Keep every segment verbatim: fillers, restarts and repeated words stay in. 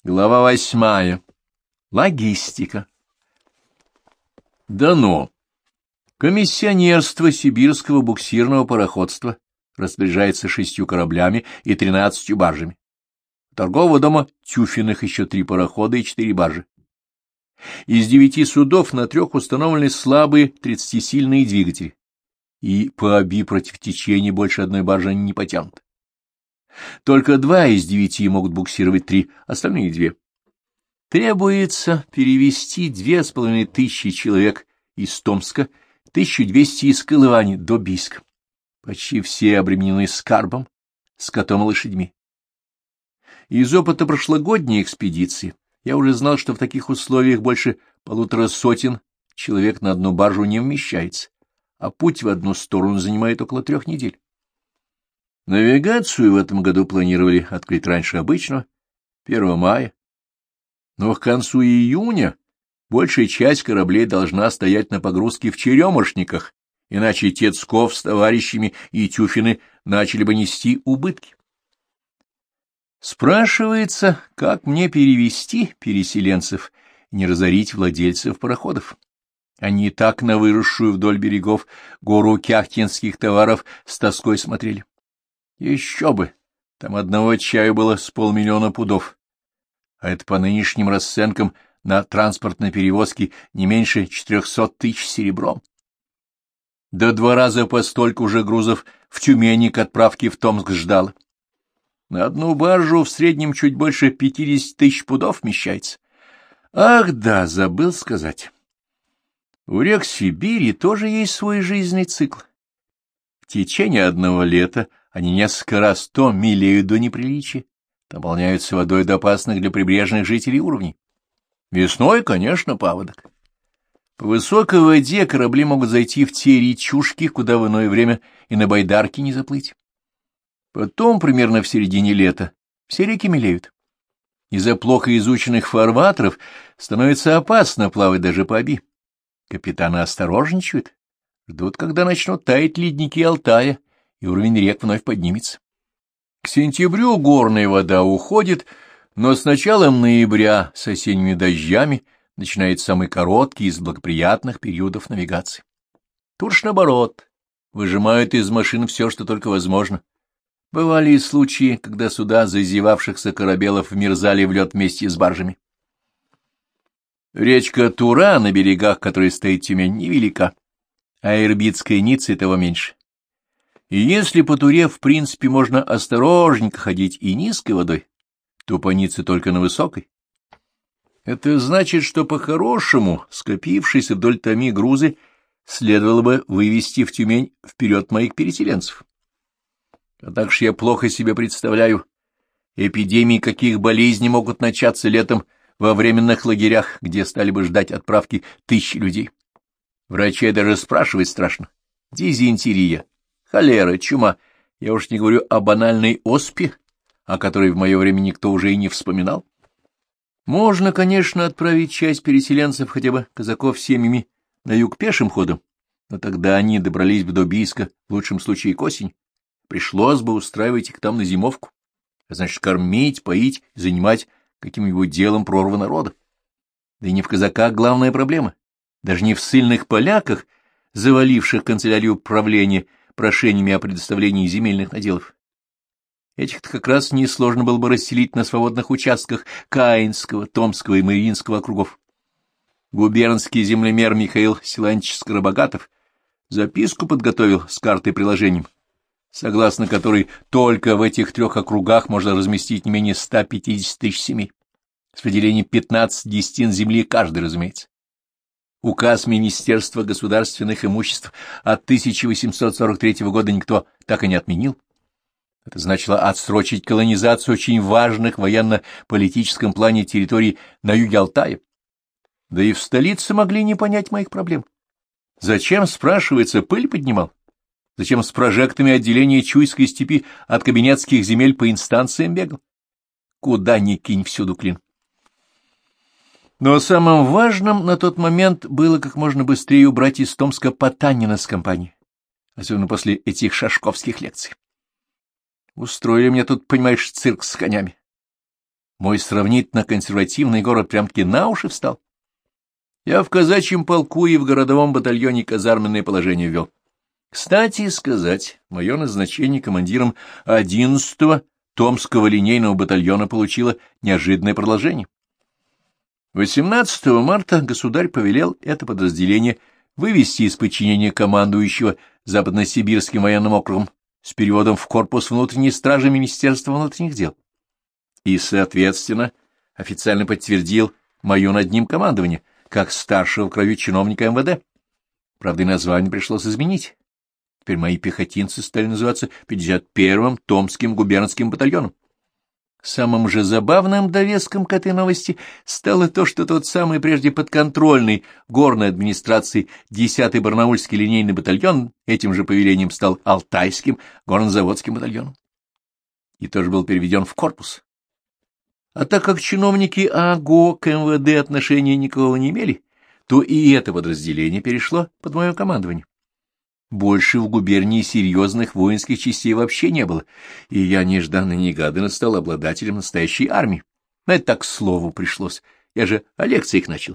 Глава восьмая. Логистика. Дано. Комиссионерство Сибирского буксирного пароходства распоряжается шестью кораблями и тринадцатью баржами. У торгового дома Тюфиных еще три парохода и четыре баржи. Из девяти судов на трех установлены слабые тридцатисильные двигатели, и по оби против течения больше одной баржи они не потянут. Только два из девяти могут буксировать три, остальные две. Требуется перевести две с половиной тысячи человек из Томска, тысячу двести из Колывани до Бийска. Почти все обременены скарбом, скотом и лошадьми. Из опыта прошлогодней экспедиции я уже знал, что в таких условиях больше полутора сотен человек на одну баржу не вмещается, а путь в одну сторону занимает около трех недель. Навигацию в этом году планировали открыть раньше обычного, первого мая, но к концу июня большая часть кораблей должна стоять на погрузке в Черемошниках, иначе Тецков с товарищами и Тюфины начали бы нести убытки. Спрашивается, как мне перевести переселенцев и не разорить владельцев пароходов. Они и так на выросшую вдоль берегов гору кяхтинских товаров с тоской смотрели. Еще бы! Там одного чаю было с полмиллиона пудов, а это по нынешним расценкам на транспортной перевозке не меньше четырехсот тысяч серебром. Да два раза по столько уже грузов в Тюмени к отправке в Томск ждало. На одну баржу в среднем чуть больше пятьдесят тысяч пудов вмещается. Ах да, забыл сказать. У рек Сибири тоже есть свой жизненный цикл. В течение одного лета они несколько раз то мелеют до неприличия, наполняются водой до опасных для прибрежных жителей уровней. Весной, конечно, паводок. По высокой воде корабли могут зайти в те речушки, куда в иное время и на байдарке не заплыть. Потом, примерно в середине лета, все реки мелеют. Из-за плохо изученных фарватеров становится опасно плавать даже по оби. Капитаны осторожничают, ждут, когда начнут таять ледники Алтая, и уровень рек вновь поднимется. К сентябрю горная вода уходит, но с началом ноября с осенними дождями начинается самый короткий из благоприятных периодов навигации. Тут ж наоборот, выжимают из машин все, что только возможно. Бывали и случаи, когда суда зазевавшихся корабелов вмерзали в лед вместе с баржами. Речка Тура, на берегах которой стоит Тюмень, невелика, а Ирбитская Ницца и того меньше. И если по Туре, в принципе, можно осторожненько ходить и низкой водой, то по Ницце только на высокой. Это значит, что по-хорошему скопившиеся вдоль Томи грузы следовало бы вывести в Тюмень вперед моих переселенцев. А так же я плохо себе представляю, эпидемии каких болезней могут начаться летом во временных лагерях, где стали бы ждать отправки тысячи людей. Врачей даже спрашивать страшно. Дизентерия, холера, чума, я уж не говорю о банальной оспе, о которой в мое время никто уже и не вспоминал. Можно, конечно, отправить часть переселенцев, хотя бы казаков с семьями, на юг пешим ходом, но тогда они добрались бы до Бийска, в лучшем случае к осени. Пришлось бы устраивать их там на зимовку, а значит, кормить, поить, занимать каким-нибудь делом прорва народа. Да и не в казаках главная проблема, даже не в ссыльных поляках, заваливших канцелярию правления прошениями о предоставлении земельных наделов. Этих-то как раз несложно было бы расселить на свободных участках Каинского, Томского и Мариинского округов. Губернский землемер Михаил Силантьевич Скоробогатов записку подготовил с картой приложением, согласно которой только в этих трех округах можно разместить не менее ста пятидесяти тысяч семей, с выделением пятнадцати десятин земли каждый, разумеется. Указ Министерства государственных имуществ от тысяча восемьсот сорок третьего года никто так и не отменил. Это значило отсрочить колонизацию очень важных в военно-политическом плане территорий на юге Алтая. Да и в столице могли не понять моих проблем. Зачем, спрашивается, пыль поднимал? Зачем с прожектами отделения Чуйской степи от кабинетских земель по инстанциям бегал? Куда ни кинь, всюду клин. Но самым важным на тот момент было как можно быстрее убрать из Томска Потанина с компанией, особенно после этих шашковских лекций. Устроили мне тут, понимаешь, цирк с конями. мой сравнительно консервативный город прям-таки на уши встал. Я в казачьем полку и в городовом батальоне казарменное положение ввел. Кстати сказать, мое назначение командиром одиннадцатого Томского линейного батальона получило неожиданное продолжение. восемнадцатого марта государь повелел это подразделение вывести из подчинения командующего Западносибирским военным округом с переводом в корпус внутренней стражи Министерства внутренних дел. И, соответственно, официально подтвердил мое над ним командование, как старшего в крови чиновника эм вэ дэ. Правда, и название пришлось изменить. Теперь мои пехотинцы стали называться пятьдесят первым Томским губернским батальоном. Самым же забавным довеском к этой новости стало то, что тот самый прежде подконтрольный горной администрации десятый Барнаульский линейный батальон этим же повелением стал Алтайским горнозаводским батальоном и тоже был переведен в корпус. А так как чиновники АГО к эм вэ дэ отношения никакого не имели, то и это подразделение перешло под мое командование. Больше в губернии серьезных воинских частей вообще не было, и я нежданно-негаданно стал обладателем настоящей армии. Но это так к слову пришлось, я же о лекциях начал.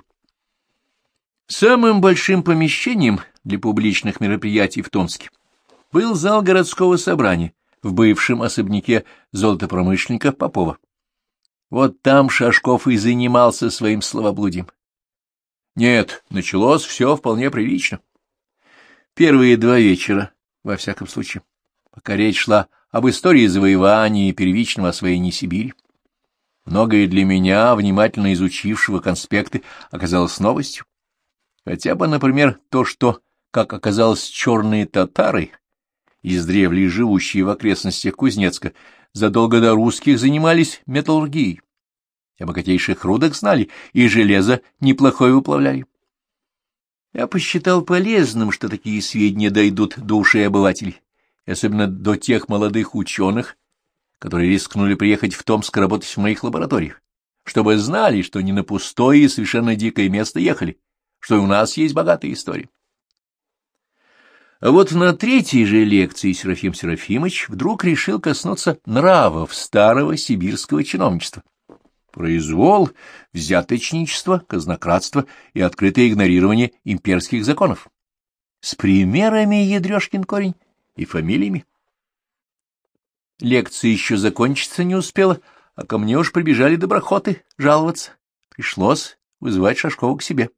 Самым большим помещением для публичных мероприятий в Томске был зал городского собрания в бывшем особняке золотопромышленника Попова. Вот там Шашков и занимался своим словоблудием. Нет, началось все вполне прилично. Первые два вечера, во всяком случае, пока речь шла об истории завоевания и первичного освоения Сибири. Многое для меня, внимательно изучившего конспекты, оказалось новостью. Хотя бы, например, то, что, как оказалось, черные татары, издревле живущие в окрестностях Кузнецка, задолго до русских занимались металлургией. О богатейших рудах знали, и железо неплохое выплавляли. Я посчитал полезным, что такие сведения дойдут до ушей обывателей, и особенно до тех молодых ученых, которые рискнули приехать в Томск работать в моих лабораториях, чтобы знали, что не на пустое и совершенно дикое место ехали, что и у нас есть богатая история. А вот на третьей же лекции Серафим Серафимыч вдруг решил коснуться нравов старого сибирского чиновничества. Произвол, взяточничество, казнократство и открытое игнорирование имперских законов. С примерами ядрёшкин корень и фамилиями. Лекция еще закончиться не успела, а ко мне уж прибежали доброхоты жаловаться. Пришлось вызывать Шашкова к себе.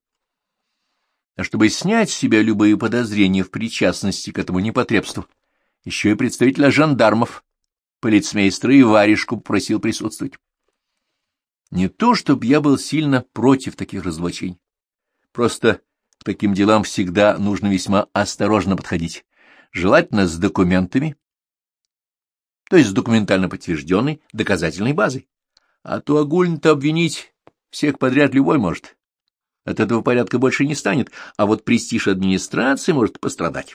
А чтобы снять с себя любые подозрения в причастности к этому непотребству, еще и представителя жандармов, полицмейстера и варежку попросил присутствовать. Не то, чтобы я был сильно против таких разоблачений. Просто к таким делам всегда нужно весьма осторожно подходить, желательно с документами, то есть с документально подтвержденной доказательной базой. А то огульно-то обвинить всех подряд любой может. От этого порядка больше не станет, а вот престиж администрации может пострадать.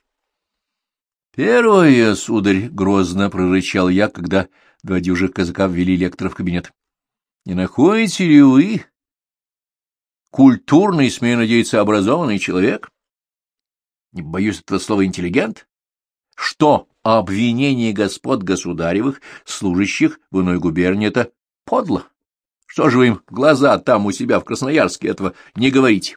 Первое, сударь, грозно прорычал я, когда два дюжих казака ввели лектора в кабинет. Не находите ли вы, культурный, смею надеяться, образованный человек, не боюсь этого слова интеллигент, что обвинение господ государевых, служащих в иной губернии, это подло? Что же вы им в глаза там у себя в Красноярске этого не говорите?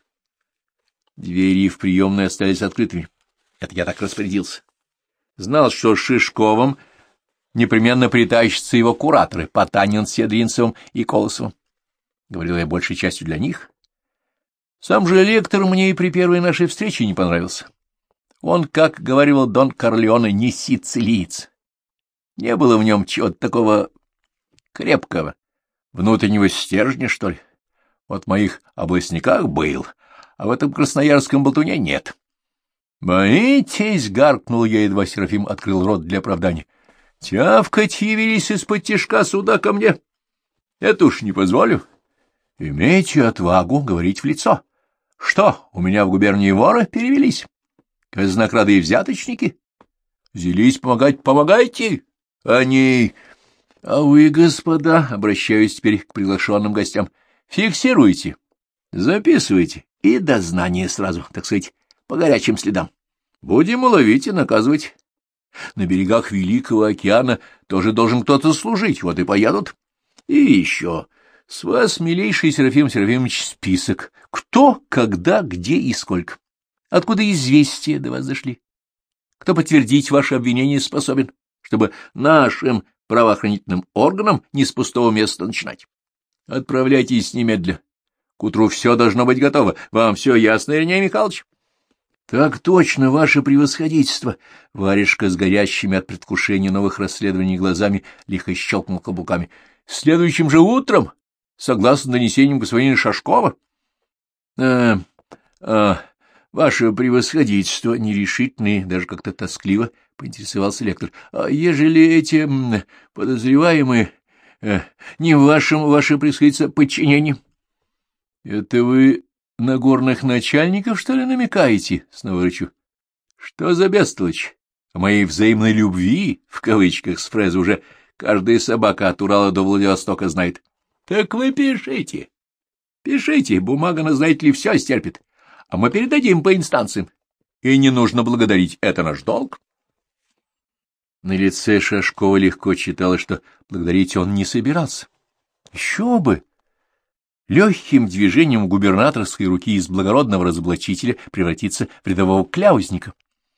Двери в приемной остались открытыми. Это я так распорядился. Знал, что с Шишковым непременно притащатся его кураторы Потанин с Седринцевым и Колосовым. Говорил я большей частью для них. Сам же лектор мне и при первой нашей встрече не понравился. Он, как говорил Дон Корлеоне, не сицилиец. Не было в нем чего-то такого крепкого, внутреннего стержня, что ли. Вот в моих областниках был, а в этом красноярском болтуне нет. «Боитесь?» — гаркнул я, едва Серафим открыл рот для оправдания. «Тявкать явились из-под тишка сюда ко мне. Это уж не позволю. Имейте отвагу говорить в лицо. Что, у меня в губернии воры перевелись? Казнокрады и взяточники? Взялись помогать, помогайте! Они... А вы, господа, обращаюсь теперь к приглашенным гостям, фиксируйте, записывайте и дознание сразу, так сказать, по горячим следам. Будем ловить и наказывать. На берегах Великого океана тоже должен кто-то служить, вот и поедут. И еще, С вас, милейший Серафим Серафимович, список. Кто, когда, где и сколько. Откуда известия до вас дошли? Кто подтвердить ваше обвинение способен, чтобы нашим правоохранительным органам не с пустого места начинать? Отправляйтесь немедля. К утру все должно быть готово. Вам все ясно, Ириней Михайлович? — Так точно, ваше превосходительство! Варежка с горящими от предвкушения новых расследований глазами лихо щелкнул каблуками. — Следующим же утром, согласно донесениям господина Шашкова? — А, ваше превосходительство, нерешительный, даже как-то тоскливо, — поинтересовался лектор. — А ежели эти м, подозреваемые э, не в вашем, ваше превосходительство, подчинении? — Это вы на горных начальников, что ли, намекаете? — снова рычу. — Что за бестолочь? О моей взаимной любви, в кавычках, с фразы уже каждая собака от Урала до Владивостока знает. — Так вы пишите. Пишите, бумага, на, знаете ли, все стерпит, а мы передадим по инстанциям. И не нужно благодарить, это наш долг. На лице Шашкова легко читалось, что благодарить он не собирался. Еще бы! Легким движением губернаторской руки из благородного разоблачителя превратиться в рядового кляузника.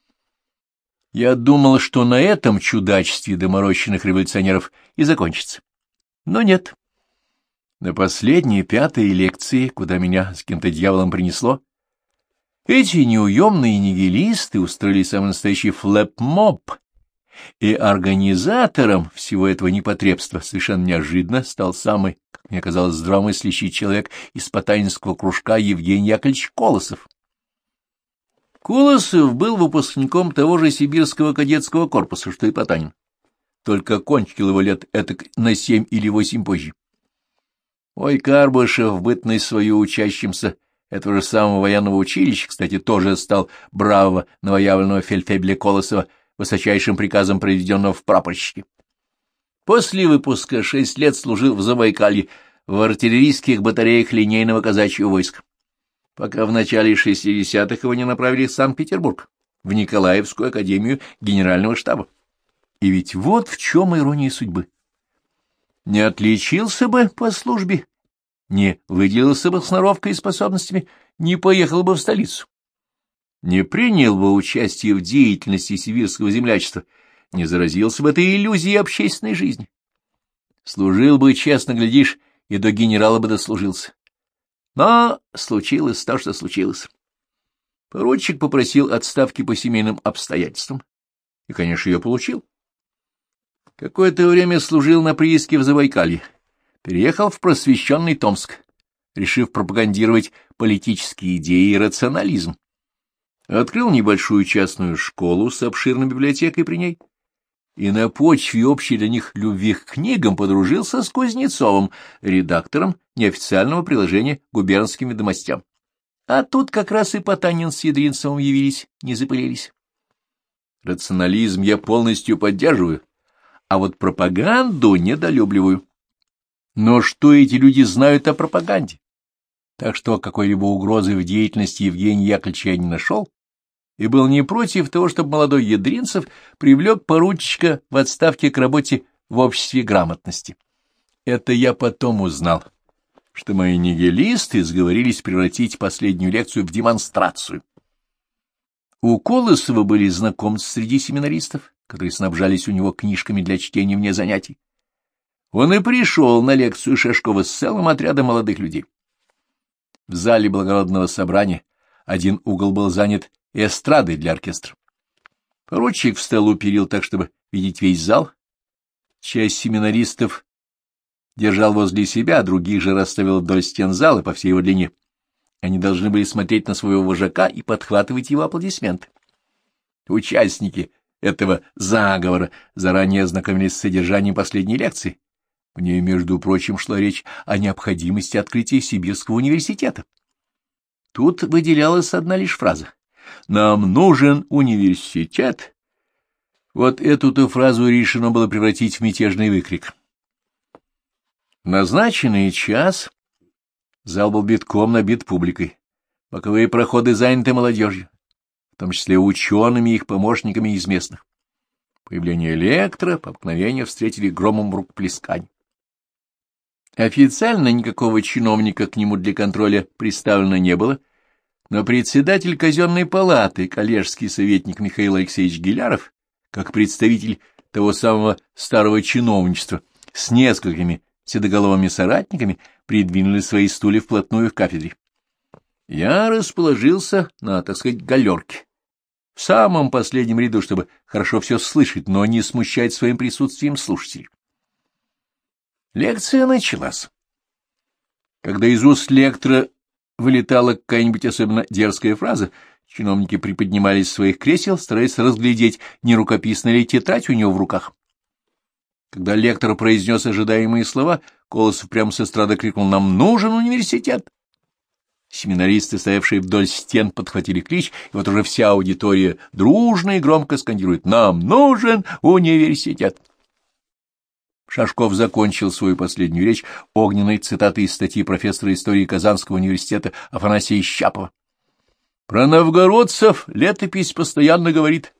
Я думал, что на этом чудачестве доморощенных революционеров и закончится. Но нет. На последней, пятой лекции, куда меня с каким-то дьяволом принесло, эти неуемные нигилисты устроили самый настоящий флэп-моб, и организатором всего этого непотребства совершенно неожиданно стал самый, как мне казалось, здравомыслящий человек из потанинского кружка Евгений Яковлевич Колосов. Колосов был выпускником того же сибирского кадетского корпуса, что и Потанин, только кончил его лет этак на семь или восемь позже. Ой, Карбышев, в бытность свою учащимся этого же самого военного училища, кстати, тоже стал бравого новоявленного фельдфебеля Колосова высочайшим приказом проведенного в прапорщике. После выпуска шесть лет служил в Забайкалье в артиллерийских батареях линейного казачьего войска, пока в начале шестидесятых его не направили в Санкт-Петербург, в Николаевскую академию генерального штаба. И ведь вот в чем ирония судьбы. Не отличился бы по службе, не выделился бы сноровкой и способностями, не поехал бы в столицу, не принял бы участие в деятельности сибирского землячества, не заразился бы этой иллюзией общественной жизни. Служил бы, честно глядишь, и до генерала бы дослужился. Но случилось то, что случилось. Поручик попросил отставки по семейным обстоятельствам, и, конечно, ее получил. Какое-то время служил на прииске в Забайкалье, переехал в просвещенный Томск, решив пропагандировать политические идеи и рационализм. Открыл небольшую частную школу с обширной библиотекой при ней, и на почве общей для них любви к книгам подружился с Кузнецовым, редактором неофициального приложения губернским ведомостям. А тут как раз и Потанин с Ядринцевым явились, не запылились. Рационализм я полностью поддерживаю, а вот пропаганду недолюбливаю. Но что эти люди знают о пропаганде? Так что какой-либо угрозы в деятельности Евгения Яковлевича я не нашел, и был не против того, чтобы молодой Ядринцев привлек поручика в отставке к работе в обществе грамотности. Это я потом узнал, что мои нигилисты сговорились превратить последнюю лекцию в демонстрацию. У Колосова были знакомцы среди семинаристов, которые снабжались у него книжками для чтения вне занятий. Он и пришел на лекцию Шашкова с целым отрядом молодых людей. В зале благородного собрания один угол был занят эстрадой для оркестра. Поручик встал у перил так, чтобы видеть весь зал. Часть семинаристов держал возле себя, а других же расставил вдоль стен зала по всей его длине. Они должны были смотреть на своего вожака и подхватывать его аплодисменты. Участники этого заговора заранее ознакомились с содержанием последней лекции. В ней, между прочим, шла речь о необходимости открытия Сибирского университета. Тут выделялась одна лишь фраза: «Нам нужен университет». Вот эту-то фразу решено было превратить в мятежный выкрик. В назначенный час зал был битком набит публикой, боковые проходы заняты молодежью, в том числе учеными и их помощниками из местных. Появление лектора по обыкновению встретили громом рукоплесканий. Официально никакого чиновника к нему для контроля представлено не было, но председатель казенной палаты, коллежский советник Михаил Алексеевич Гиляров, как представитель того самого старого чиновничества, с несколькими седоголовыми соратниками придвинули свои стулья вплотную к кафедре. Я расположился на, так сказать, галерке, в самом последнем ряду, чтобы хорошо все слышать, но не смущать своим присутствием слушателей. Лекция началась. Когда из уст лектора вылетала какая-нибудь особенно дерзкая фраза, чиновники приподнимались с своих кресел, стараясь разглядеть, не рукописная ли тетрадь у него в руках. Когда лектор произнес ожидаемые слова, Колосов прямо с эстрады крикнул: «Нам нужен университет!» Семинаристы, стоявшие вдоль стен, подхватили клич, и вот уже вся аудитория дружно и громко скандирует: «Нам нужен университет!» Шашков закончил свою последнюю речь огненной цитатой из статьи профессора истории Казанского университета Афанасия Щапова. Про новгородцев летопись постоянно говорит: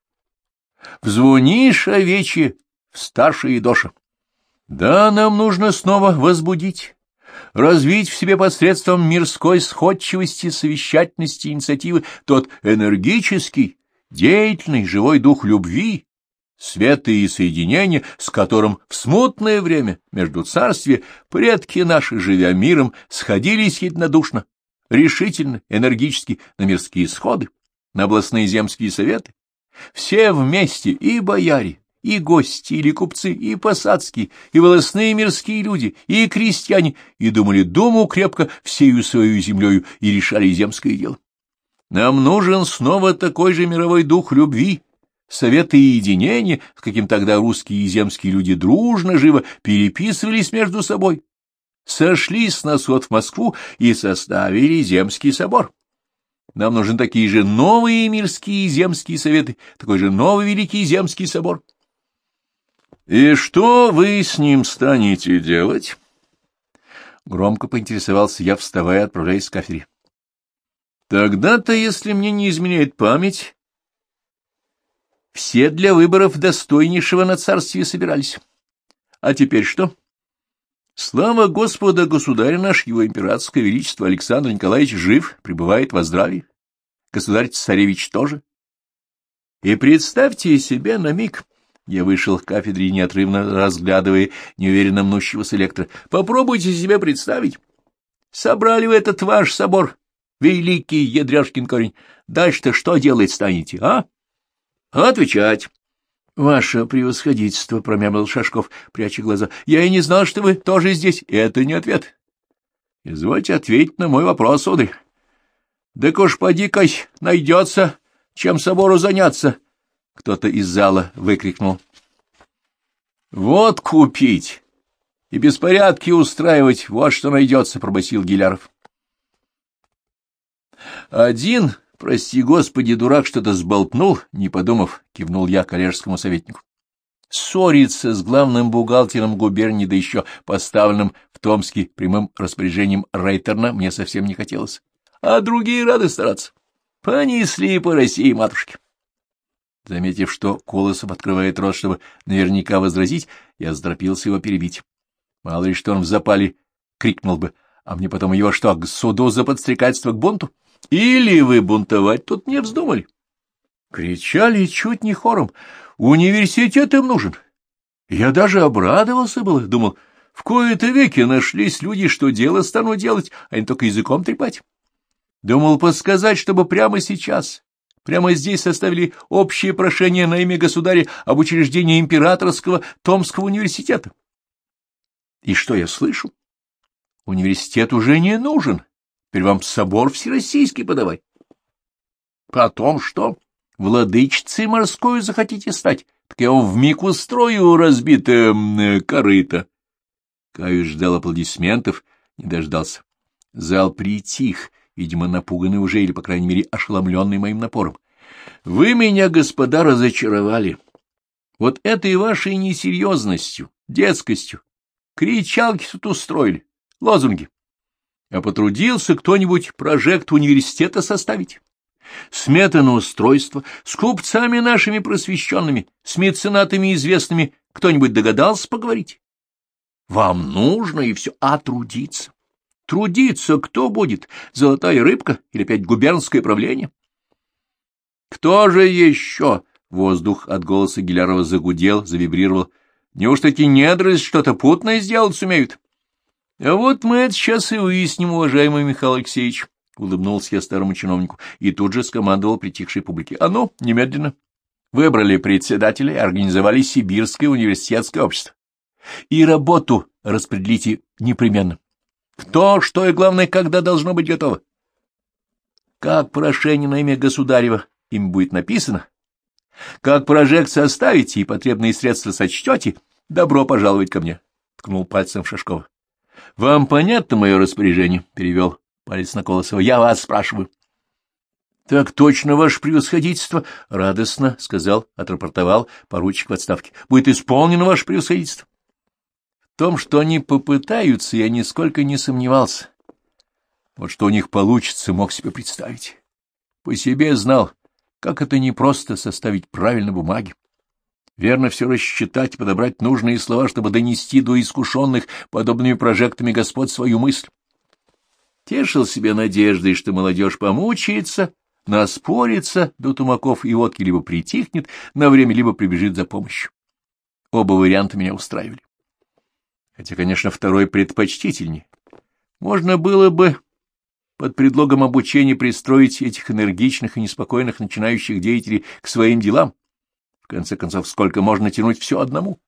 «Взвонишь, овечье, в старшие доша». Да, нам нужно снова возбудить, развить в себе посредством мирской сходчивости, совещательности, инициативы тот энергический, деятельный, живой дух любви, света и соединения, с которым в смутное время между царствия предки наши, живя миром, сходились единодушно, решительно, энергически на мирские сходы, на областные земские советы. Все вместе, и бояре, и гости, или купцы, и посадские, и волостные мирские люди, и крестьяне, и думали думу крепко всею свою землею, и решали земское дело. Нам нужен снова такой же мировой дух любви, совета и единения, с каким тогда русские и земские люди дружно, живо переписывались между собой, сошлись на сход в Москву и составили Земский собор. Нам нужны такие же новые мирские и земские советы, такой же новый великий Земский собор. И что вы с ним станете делать? Громко поинтересовался я, вставая, отправляясь с кафедры. Тогда-то, если мне не изменяет память, все для выборов достойнейшего на царстве собирались. А теперь что? Слава Господа, государь наш, его императорское величество Александр Николаевич жив, пребывает во здравии. Государь-царевич тоже. И представьте себе на миг, я вышел к кафедре, неотрывно разглядывая неуверенно мнущегося лектора, попробуйте себе представить. Собрали вы этот ваш собор, великий ядряшкин корень. Дальше-то что делать станете, а? Отвечать. Ваше превосходительство, — промямлил Шашков, пряча глаза, — я и не знал, что вы тоже здесь. Это не ответ. Извольте ответить на мой вопрос, сударь. Да уж поди-кась, найдется, чем собору заняться. Кто-то из зала выкрикнул. Вот купить и беспорядки устраивать, вот что найдется, — пробасил Гиляров. Один... Прости, Господи, дурак что-то сболтнул, не подумав, кивнул я коллежскому советнику. Ссориться с главным бухгалтером губернии, да еще поставленным в Томске прямым распоряжением Рейтерна, мне совсем не хотелось. А другие рады стараться. Понесли по России матушки. Заметив, что Колосов открывает рот, чтобы наверняка возразить, я заторопился его перебить. Мало ли что он в запале крикнул бы, а мне потом его что, к суду за подстрекательство к бунту? Или вы бунтовать тут не вздумали? Кричали чуть не хором. Университет им нужен. Я даже обрадовался было, думал, в кои-то веки нашлись люди, что дело станут делать, а не только языком трепать. Думал подсказать, чтобы прямо сейчас, прямо здесь составили общее прошение на имя государя об учреждении императорского Томского университета. И что я слышу? Университет уже не нужен. Теперь вам собор всероссийский подавай. Потом что? Владычицей морскою захотите стать? Так я вам вмиг устрою разбитое э, корыто. Каюсь ждал аплодисментов, не дождался. Зал притих, видимо, напуганный уже или, по крайней мере, ошеломленный моим напором. Вы меня, господа, разочаровали. Вот этой вашей несерьезностью, детскостью. Кричалки тут устроили, лозунги. А потрудился кто-нибудь прожект университета составить? Сметано устройство, с купцами нашими просвещенными, с меценатами известными, кто-нибудь догадался поговорить? Вам нужно и все, а трудиться. Трудиться кто будет? Золотая рыбка или опять губернское правление? Кто же еще? Воздух от голоса Гилярова загудел, завибрировал. Неужто эти недры что-то путное сделать сумеют? — А вот мы это сейчас и выясним, уважаемый Михаил Алексеевич, — улыбнулся я старому чиновнику и тут же скомандовал притихшей публике. — А ну, немедленно. Выбрали председателя и организовали Сибирское университетское общество. И работу распределите непременно. Кто, что и, главное, когда должно быть готово. Как прошение на имя государева им будет написано, как прожект составите и потребные средства сочтете, добро пожаловать ко мне, — ткнул пальцем в Шашкова. — Вам понятно мое распоряжение? — перевел палец на Колосова. — Я вас спрашиваю. — Так точно, ваше превосходительство, — радостно сказал, отрапортовал поручик в отставке. — Будет исполнено ваше превосходительство. В том, что они попытаются, я нисколько не сомневался. Вот что у них получится, мог себе представить. По себе знал, как это непросто составить правильно бумаги. Верно все рассчитать и подобрать нужные слова, чтобы донести до искушенных подобными прожектами господ свою мысль. Тешил себе надеждой, что молодежь помучается, наспорится до тумаков и водки, либо притихнет на время, либо прибежит за помощью. Оба варианта меня устраивали. Хотя, конечно, второй предпочтительнее. Можно было бы под предлогом обучения пристроить этих энергичных и неспокойных начинающих деятелей к своим делам. В конце концов, сколько можно тянуть все одному?